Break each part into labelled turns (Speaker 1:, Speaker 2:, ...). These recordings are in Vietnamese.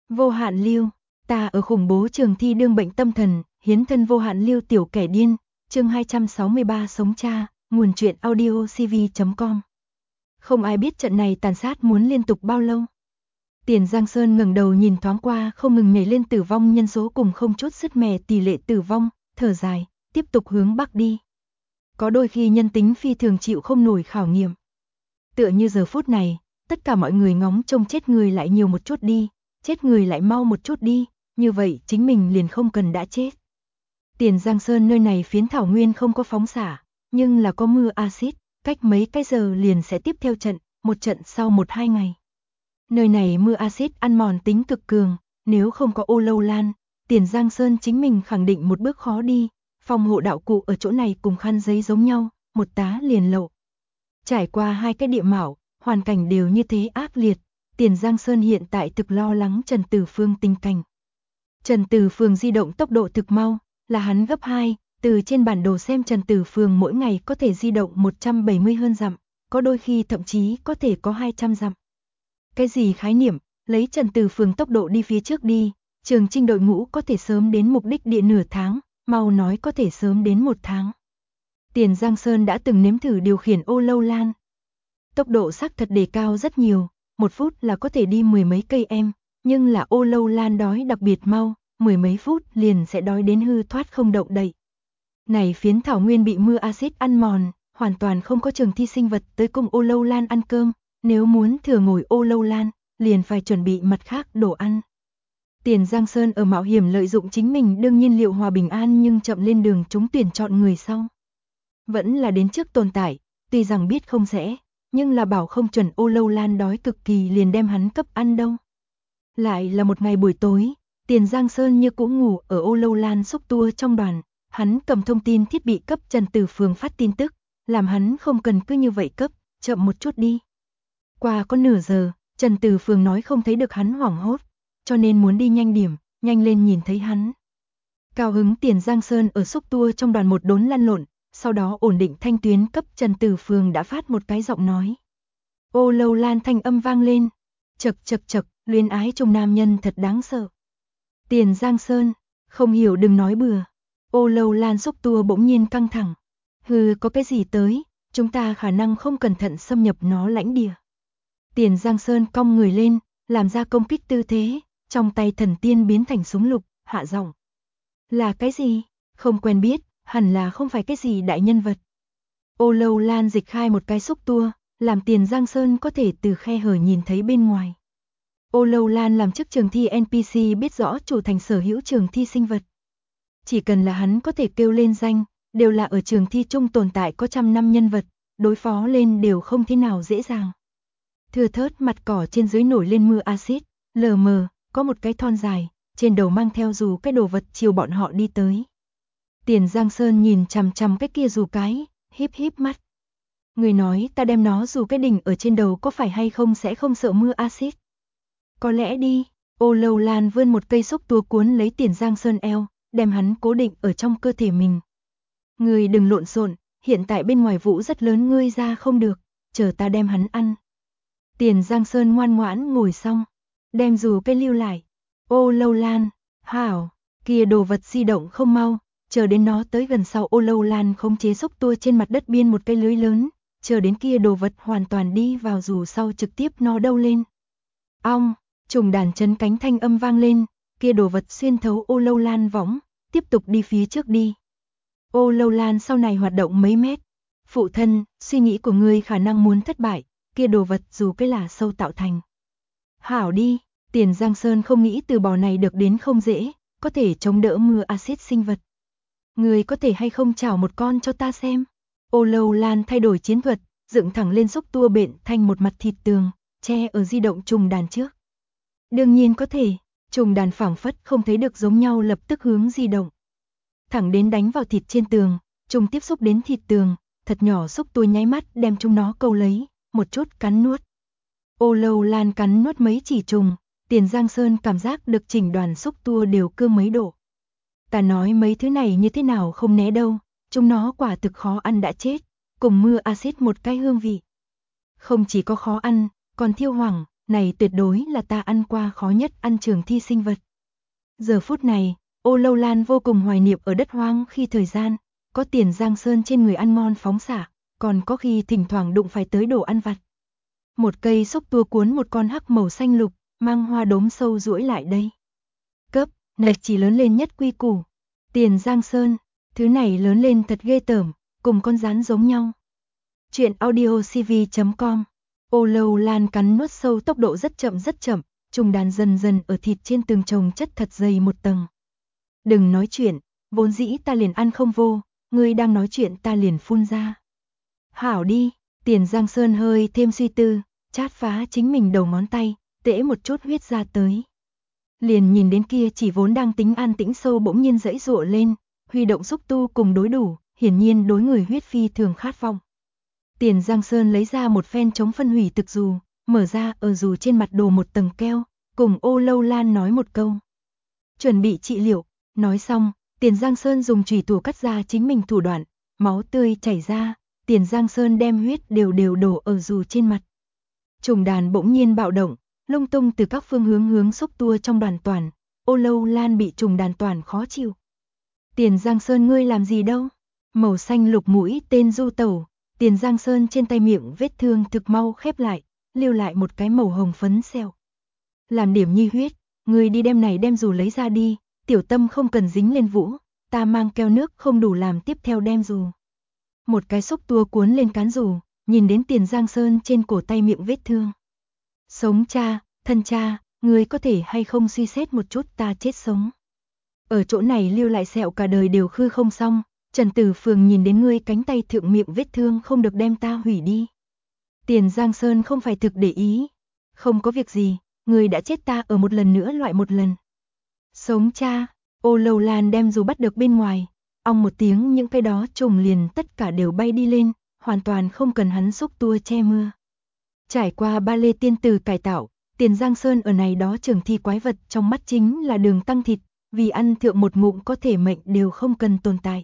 Speaker 1: Vô hạn lưu, ta ở khủng bố trường thi đương bệnh tâm thần, hiến thân vô hạn lưu tiểu kẻ điên, chương 263 sống cha, nguồn truyện audio cv.com. Không ai biết trận này tàn sát muốn liên tục bao lâu. Tiền Giang Sơn ngẩng đầu nhìn thoáng qua không ngừng nhảy lên tử vong nhân số cùng không chút sứt mẻ tỷ lệ tử vong, thở dài, tiếp tục hướng bắc đi. Có đôi khi nhân tính phi thường chịu không nổi khảo nghiệm. Tựa như giờ phút này, tất cả mọi người ngóng trông chết người lại nhiều một chút đi, chết người lại mau một chút đi, như vậy chính mình liền không cần đã chết. Tiền Giang Sơn nơi này phiến thảo nguyên không có phóng xạ, nhưng là có mưa axit, cách mấy cái giờ liền sẽ tiếp theo trận, một trận sau 1-2 ngày. Nơi này mưa axit ăn mòn tính cực cường, nếu không có ô lâu lan, Tiền Giang Sơn chính mình khẳng định một bước khó đi, phòng hộ đạo cụ ở chỗ này cùng khăn giấy giống nhau, một tá liền lộ. Trải qua 2 cái địa mạo, hoàn cảnh đều như thế ác liệt, Tiền Giang Sơn hiện tại thực lo lắng Trần Tử Phương tình cảnh. Trần Tử Phương di động tốc độ thực mau, là hắn gấp 2, từ trên bản đồ xem Trần Tử Phương mỗi ngày có thể di động 170 hơn dặm, có đôi khi thậm chí có thể có 200 dặm. Cái gì khái niệm, lấy Trần Tử Phương tốc độ đi phía trước đi, trường trinh đội ngũ có thể sớm đến mục đích địa nửa tháng, mau nói có thể sớm đến 1 tháng. Tiền Giang Sơn đã từng nếm thử điều khiển ô lâu lan. Tốc độ xác thật đề cao rất nhiều, 1 phút là có thể đi 10 mấy cây em, nhưng là ô lâu lan đói đặc biệt mau, 10 mấy phút liền sẽ đói đến hư thoát không động đậy. Này phiến thảo nguyên bị mưa axit ăn mòn, hoàn toàn không có trường thi sinh vật tới cùng ô lâu lan ăn cơm, nếu muốn thừa ngồi ô lâu lan, liền phải chuẩn bị mặt khác đồ ăn. Tiền Giang Sơn ở mạo hiểm lợi dụng chính mình đương nhiên liệu hòa bình an nhưng chậm lên đường trúng tuyển chọn người sau. Vẫn là đến trước tồn tại, tuy rằng biết không dễ, nhưng là bảo không chuẩn ô lâu lan đói cực kỳ liền đem hắn cấp ăn đâu. Lại là một ngày buổi tối, Tiền Giang Sơn như cũ ngủ ở ô lâu lan xúc tua trong đoàn, hắn cầm thông tin thiết bị cấp Trần Tử Phương phát tin tức, làm hắn không cần cứ như vậy cấp, chậm một chút đi. Qua có nửa giờ, Trần Tử Phương nói không thấy được hắn hoảng hốt, cho nên muốn đi nhanh điểm, nhanh lên nhìn thấy hắn. Cao hứng Tiền Giang Sơn ở xúc tua trong đoàn một đốn lăn lộn, sau đó ổn định thanh tuyến cấp Trần Tử Phương đã phát một cái giọng nói. Ô lâu lan thanh âm vang lên, chật chật chật, luyến ái trong nam nhân thật đáng sợ. Tiền Giang Sơn, không hiểu đừng nói bừa. Ô lâu lan xúc tua bỗng nhiên căng thẳng. Hừ, có cái gì tới, chúng ta khả năng không cẩn thận xâm nhập nó lãnh địa. Tiền Giang Sơn cong người lên, làm ra công kích tư thế, trong tay thần tiên biến thành súng lục, hạ giọng. Là cái gì? Không quen biết, hẳn là không phải cái gì đại nhân vật. Ô lâu lan dịch khai một cái xúc tua, làm Tiền Giang Sơn có thể từ khe hở nhìn thấy bên ngoài. Ô lâu lan làm chức trường thi NPC biết rõ chủ thành sở hữu trường thi sinh vật. Chỉ cần là hắn có thể kêu lên danh, đều là ở trường thi chung tồn tại có trăm năm nhân vật, đối phó lên đều không thế nào dễ dàng. Thưa thớt mặt cỏ trên dưới nổi lên mưa axit, lờ mờ, có một cái thon dài, trên đầu mang theo dù cái đồ vật chiều bọn họ đi tới. Tiền Giang Sơn nhìn chằm chằm cái kia dù cái, híp híp mắt. Người nói ta đem nó dù cái đỉnh ở trên đầu có phải hay không sẽ không sợ mưa axit. Có lẽ đi, ô lâu lan vươn một cây xúc tua cuốn lấy Tiền Giang Sơn eo, đem hắn cố định ở trong cơ thể mình. Ngươi đừng lộn xộn, hiện tại bên ngoài vũ rất lớn ngươi ra không được, chờ ta đem hắn ăn. Tiền Giang Sơn ngoan ngoãn ngồi xong, đem dù cây lưu lại. Ô lâu lan, hảo, kia đồ vật di động không mau, chờ đến nó tới gần sau ô lâu lan khống chế xúc tua trên mặt đất biên một cây lưới lớn, chờ đến kia đồ vật hoàn toàn đi vào dù sau trực tiếp nó đâu lên. Ong, trùng đàn chấn cánh thanh âm vang lên, kia đồ vật xuyên thấu ô lâu lan võng, tiếp tục đi phía trước đi. Ô lâu lan sau này hoạt động mấy mét. Phụ thân, suy nghĩ của ngươi khả năng muốn thất bại, kia đồ vật dù cái là sâu tạo thành. Hảo đi, Tiền Giang Sơn không nghĩ từ bò này được đến không dễ, có thể chống đỡ mưa axit sinh vật. Ngươi có thể hay không chảo một con cho ta xem. Ô lâu lan thay đổi chiến thuật, dựng thẳng lên xúc tua bện thành một mặt thịt tường, che ở di động trùng đàn trước. Đương nhiên có thể, trùng đàn phảng phất không thấy được giống nhau lập tức hướng di động. Thẳng đến đánh vào thịt trên tường, trùng tiếp xúc đến thịt tường, thật nhỏ xúc tua nháy mắt đem chúng nó câu lấy, một chút cắn nuốt. Ô lâu lan cắn nuốt mấy chỉ trùng, Tiền Giang Sơn cảm giác được chỉnh đoàn xúc tua đều cương mấy độ. Ta nói mấy thứ này như thế nào không né đâu, chúng nó quả thực khó ăn đã chết, cùng mưa axit một cái hương vị. Không chỉ có khó ăn, còn thiêu hoảng, này tuyệt đối là ta ăn qua khó nhất ăn trường thi sinh vật. Giờ phút này, Ô Lâu Lan vô cùng hoài niệm ở đất hoang khi thời gian, có Tiền Giang Sơn trên người ăn ngon phóng xạ, còn có khi thỉnh thoảng đụng phải tới đồ ăn vặt. Một cây xúc tua cuốn một con hắc màu xanh lục, mang hoa đốm sâu duỗi lại đây. Cấp, này chỉ lớn lên nhất quy củ. Tiền Giang Sơn, thứ này lớn lên thật ghê tởm, cùng con rắn giống nhau. Chuyện audiocv.com. Ô Lâu Lan cắn nuốt sâu tốc độ rất chậm, trùng đàn dần dần ở thịt trên từng chồng chất thật dày một tầng. Đừng nói chuyện, vốn dĩ ta liền ăn không vô, ngươi đang nói chuyện ta liền phun ra. Hảo đi, Tiền Giang Sơn hơi thêm suy tư, chát phá chính mình đầu ngón tay, tễ một chút huyết ra tới. Liền nhìn đến kia chỉ vốn đang tính an tĩnh sâu bỗng nhiên giãy giụa lên, huy động xúc tu cùng đối đủ, hiển nhiên đối người huyết phi thường khát vọng. Tiền Giang Sơn lấy ra một phen chống phân hủy thực dù, mở ra ở dù trên mặt đồ một tầng keo, cùng Ô Lâu Lan nói một câu. Chuẩn bị trị liệu, nói xong, Tiền Giang Sơn dùng chùy thủ cắt ra chính mình thủ đoạn, máu tươi chảy ra, Tiền Giang Sơn đem huyết đều đổ ở dù trên mặt. Trùng đàn bỗng nhiên bạo động, lung tung từ các phương hướng xúc tua trong đoàn toàn, Ô Lâu Lan bị trùng đàn toàn khó chịu. Tiền Giang Sơn ngươi làm gì đâu? Màu xanh lục mũi tên du tẩu, Tiền Giang Sơn trên tay miệng vết thương thực mau khép lại, lưu lại một cái màu hồng phấn sẹo. Làm điểm nhi huyết, ngươi đi đem này đem dù lấy ra đi, tiểu tâm không cần dính lên vũ, ta mang keo nước không đủ làm tiếp theo đem dù. Một cái xúc tua cuốn lên cán dù, nhìn đến Tiền Giang Sơn trên cổ tay miệng vết thương. Sống cha, thân cha, ngươi có thể hay không suy xét một chút ta chết sống. Ở chỗ này lưu lại sẹo cả đời đều khư không xong, Trần Tử Phường nhìn đến ngươi cánh tay thượng miệng vết thương không được đem ta hủy đi. Tiền Giang Sơn không phải thực để ý. Không có việc gì, ngươi đã chết ta ở một lần nữa loại một lần. Sống cha, Ô Lâu Lan đem dù bắt được bên ngoài, ong một tiếng những cái đó trùng liền tất cả đều bay đi lên, hoàn toàn không cần hắn xúc tua che mưa. Trải qua ba lê tiên tử cải tạo, Tiền Giang Sơn ở này đó trường thi quái vật trong mắt chính là đường tăng thịt, vì ăn thượng một ngụm có thể mệnh đều không cần tồn tại.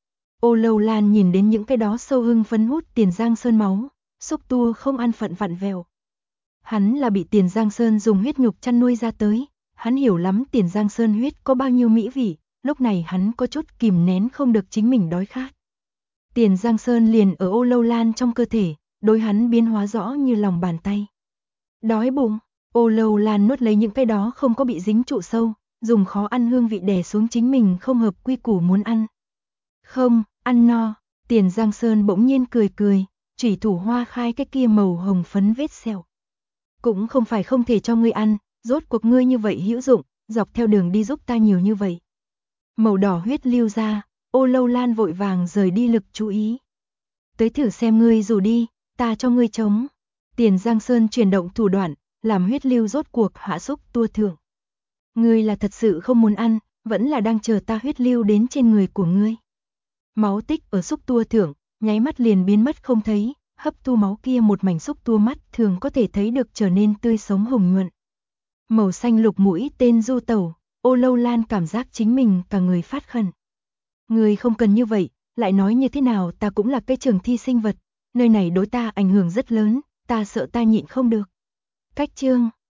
Speaker 1: Ô Lâu Lan nhìn đến những cái đó sâu hưng phấn hút Tiền Giang Sơn máu, xúc tua không an phận vặn vẹo. Hắn là bị Tiền Giang Sơn dùng huyết nhục chăn nuôi ra tới, hắn hiểu lắm Tiền Giang Sơn huyết có bao nhiêu mỹ vị, lúc này hắn có chút kìm nén không được chính mình đói khát. Tiền Giang Sơn liền ở Ô Lâu Lan trong cơ thể, đối hắn biến hóa rõ như lòng bàn tay. Đói bụng, Ô Lâu Lan nuốt lấy những cái đó không có bị dính trụ sâu, dùng khó ăn hương vị đè xuống chính mình không hợp quy củ muốn ăn. Không, ăn no, Tiền Giang Sơn bỗng nhiên cười, chủy thủ hoa khai cái kia màu hồng phấn vết sẹo. Cũng không phải không thể cho ngươi ăn, rốt cuộc ngươi như vậy hữu dụng, dọc theo đường đi giúp ta nhiều như vậy. Màu đỏ huyết lưu ra, Ô Lâu Lan vội vàng rời đi lực chú ý. Tới thử xem ngươi dù đi, ta cho ngươi chống. Tiền Giang Sơn chuyển động thủ đoạn, làm huyết lưu rốt cuộc hạ xúc tua thượng. Ngươi là thật sự không muốn ăn, vẫn là đang chờ ta huyết lưu đến trên người của ngươi. Máu tích ở xúc tua thượng, nháy mắt liền biến mất không thấy, hấp thu máu kia một mảnh xúc tua mắt thường có thể thấy được trở nên tươi sống hồng nhuận. Màu xanh lục mũi tên du tẩu, Ô Lâu Lan cảm giác chính mình cả người phát khẩn. Ngươi không cần như vậy, lại nói như thế nào ta cũng là cái trường thi sinh vật, nơi này đối ta ảnh hưởng rất lớn, ta sợ ta nhịn không được. Cách chương